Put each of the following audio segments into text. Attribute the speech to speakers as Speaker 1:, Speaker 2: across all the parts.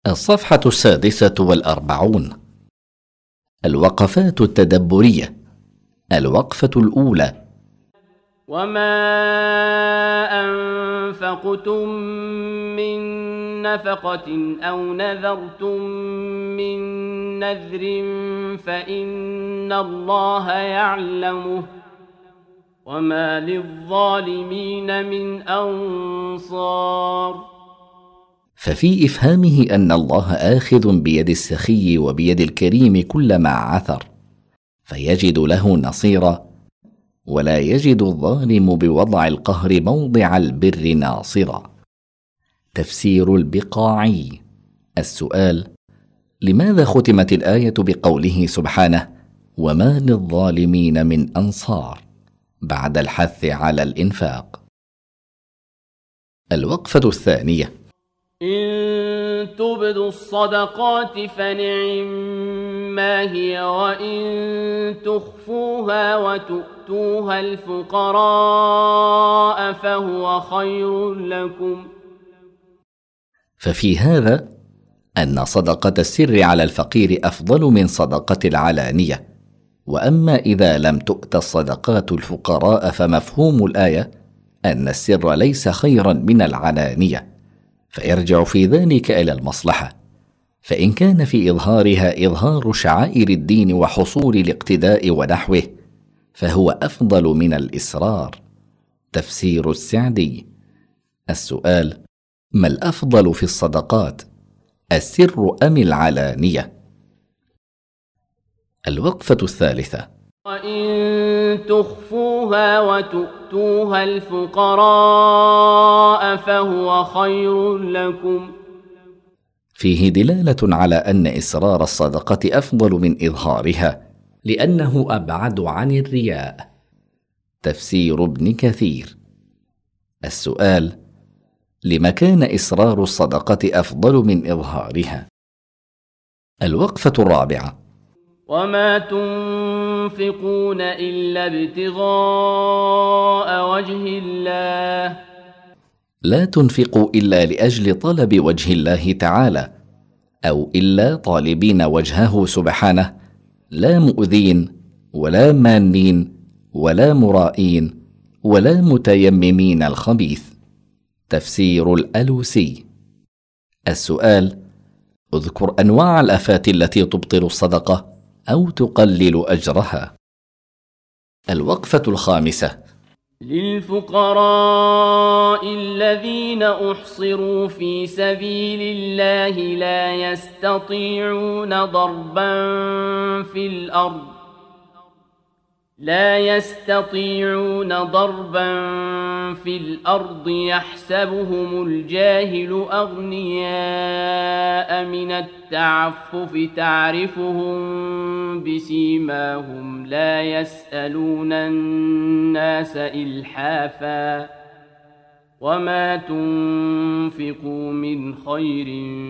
Speaker 1: الصفحة 46. الوقفات التدبرية. الوقفة الأولى:
Speaker 2: وما أنفقتم من نفقة أو نذرتم من نذر فإن الله يعلمه وما للظالمين من أنصار.
Speaker 1: ففي إفهامه أن الله آخذ بيد السخي وبيد الكريم كل ما عثر، فيجد له نصيرا، ولا يجد الظالم بوضع القهر موضع البر ناصرا. تفسير البقاعي. السؤال: لماذا ختمت الآية بقوله سبحانه وما للظالمين من أنصار بعد الحث على الإنفاق؟ الوقفة الثانية:
Speaker 2: إن تبدوا الصدقات فنعم ما هي وإن تخفوها وتؤتوها الفقراء فهو خير لكم.
Speaker 1: ففي هذا أن صدقة السر على الفقير أفضل من صدقة العلانية. وأما إذا لم تؤت الصدقات الفقراء فمفهوم الآية أن السر ليس خيرا من العلانية، فيرجع في ذلك إلى المصلحة، فإن كان في إظهارها إظهار شعائر الدين وحصول الاقتداء ونحوه فهو أفضل من الإسرار. تفسير السعدي. السؤال: ما الأفضل في الصدقات، السر أم العلانية؟ الوقفة الثالثة:
Speaker 2: وإن تخفوها وتؤتوها الفقراء فهو خير لكم.
Speaker 1: فيه دلالة على أن إسرار الصدقة أفضل من إظهارها، لأنه أبعد عن الرياء. تفسير ابن كثير. السؤال: لما كان إسرار الصدقة أفضل من إظهارها؟ الوقفة الرابعة:
Speaker 2: وما تنفقون إلا ابتغاء وجه الله.
Speaker 1: لا تنفقوا إلا لأجل طلب وجه الله تعالى، أو إلا طالبين وجهه سبحانه، لا مؤذين ولا مانين ولا مرائين ولا متيممين الخبيث. تفسير الألوسي. السؤال: اذكر أنواع الآفات التي تبطل الصدقة أو تقلل أجرها. الوقفة الخامسة:
Speaker 2: للفقراء الذين أحصروا في سبيل الله لا يستطيعون ضربا في الأرض يحسبهم الجاهل أغنياء من التعفف تعرفهم بسيماهم لا يسألون الناس إلحافا وما تنفقوا من خير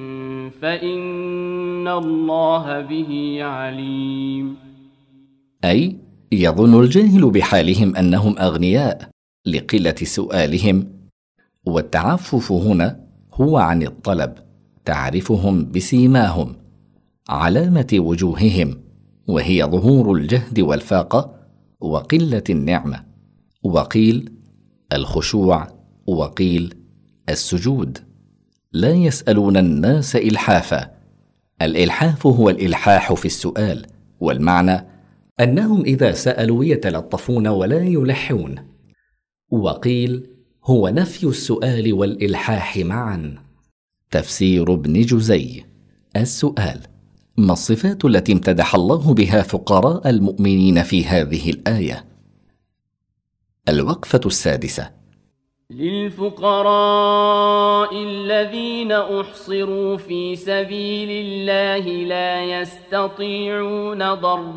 Speaker 2: فإن الله به عليم.
Speaker 1: أي يظن الجاهل بحالهم أنهم أغنياء لقلة سؤالهم، والتعفف هنا هو عن الطلب، تعرفهم بسيماهم، علامة وجوههم، وهي ظهور الجهد والفاقة وقلة النعمة. وقيل الخشوع، وقيل السجود. لا يسألون الناس إلحافا. الإلحاف هو الإلحاح في السؤال، والمعنى أنهم إذا سألوا يتلطفون ولا يلحون. وقيل هو نفي السؤال والإلحاح معا. تفسير ابن جزي. السؤال: ما الصفات التي امتدح الله بها فقراء المؤمنين في هذه الآية؟ الوقفة السادسة:
Speaker 2: للفقراء الذين أحصروا في سبيل الله لا يستطيعون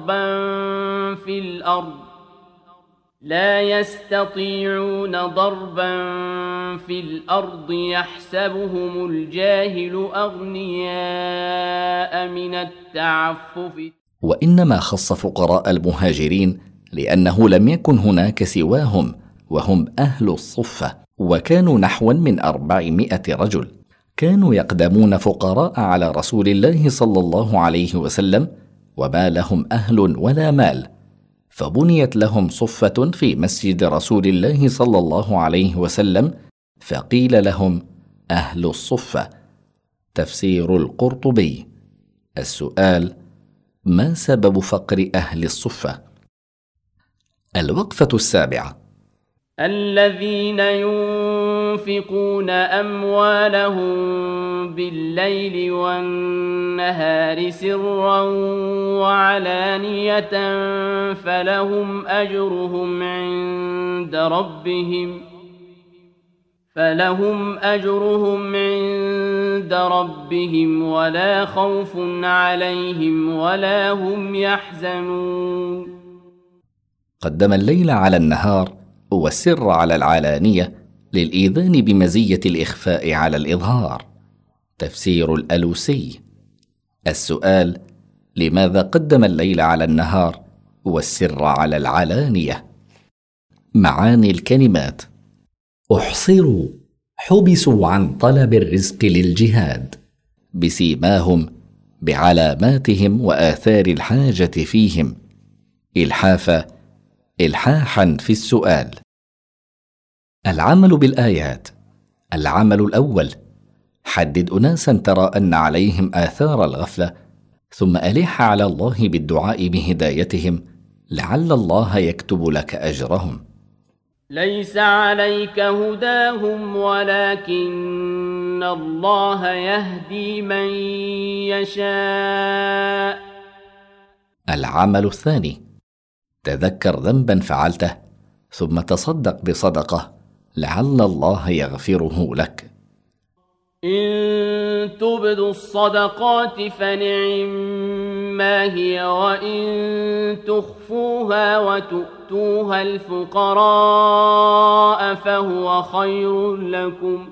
Speaker 2: ضربا في الأرض يحسبهم الجاهل أغنياء من التعفف.
Speaker 1: وإنما خص فقراء المهاجرين لأنه لم يكن هناك سواهم، وهم أهل الصفة، وكانوا نحوا من 400 رجل، كانوا يقدمون فقراء على رسول الله صلى الله عليه وسلم وما لهم أهل ولا مال، فبنيت لهم صفة في مسجد رسول الله صلى الله عليه وسلم، فقيل لهم أهل الصفة. تفسير القرطبي. السؤال: ما سبب فقر أهل الصفة؟ الوقفة السابعة:
Speaker 2: الذين ينفقون أموالهم بالليل والنهار سرا وعلانية فلهم أجرهم عند ربهم ولا خوف عليهم ولا هم يحزنون.
Speaker 1: قدم الليل على النهار والسر على العلانية للإيذان بمزية الإخفاء على الإظهار. تفسير الألوسي. السؤال: لماذا قدم الليل على النهار والسر على العلانية؟ معاني الكلمات: احصروا، حبسوا عن طلب الرزق للجهاد، بسيماهم، بعلاماتهم وآثار الحاجة فيهم، إلحافا، إلحاحا في السؤال. العمل بالآيات. العمل الأول: حدد أناسا ترى أن عليهم آثار الغفلة، ثم ألح على الله بالدعاء بهدايتهم لعل الله يكتب لك أجرهم.
Speaker 2: ليس عليك هداهم ولكن الله يهدي من يشاء.
Speaker 1: العمل الثاني: تذكر ذنبا فعلته ثم تصدق بصدقة لعل الله يغفره لك.
Speaker 2: إن تبدوا الصدقات فنعم ما هي، وإن تخفوها وتؤتوها الفقراء فهو خير لكم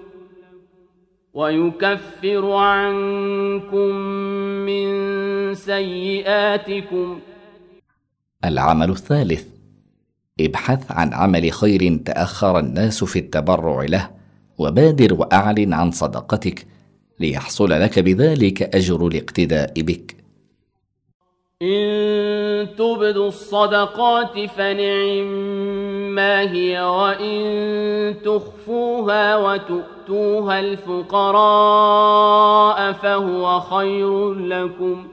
Speaker 2: ويكفر عنكم من سيئاتكم.
Speaker 1: العمل الثالث: ابحث عن عمل خير تأخر الناس في التبرع له، وبادر وأعلن عن صدقتك ليحصل لك بذلك أجر الاقتداء بك.
Speaker 2: إن تبدوا الصدقات فنعم ما هي، وإن تخفوها وتؤتوها الفقراء فهو خير لكم.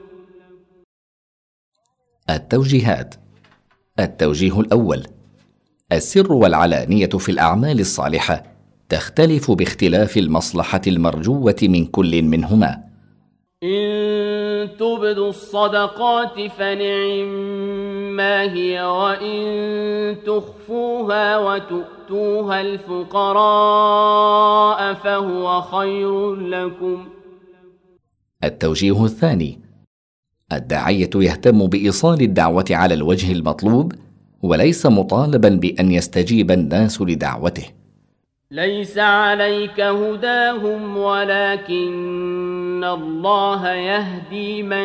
Speaker 1: التوجيهات. التوجيه الأول: السر والعلانية في الأعمال الصالحة تختلف باختلاف المصلحة المرجوة من كل منهما.
Speaker 2: إن تبدوا الصدقات فنعم ما هي، وإن تخفوها وتؤتوها الفقراء فهو خير لكم.
Speaker 1: التوجيه الثاني: الداعية يهتم بإيصال الدعوة على الوجه المطلوب، وليس مطالبا بأن يستجيب الناس لدعوته.
Speaker 2: ليس عليك هداهم ولكن الله يهدي من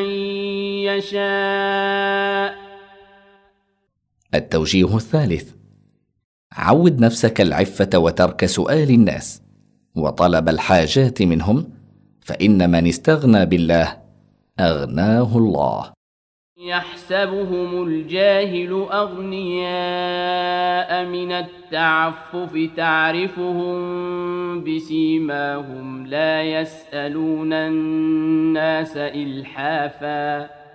Speaker 2: يشاء.
Speaker 1: التوجيه الثالث: عود نفسك العفة وترك سؤال الناس وطلب الحاجات منهم، فإن من استغنى بالله أغناه الله.
Speaker 2: يحسبهم الجاهل أغنياء من التعفف تعرفهم بسيماهم لا يسألون الناس إلحافا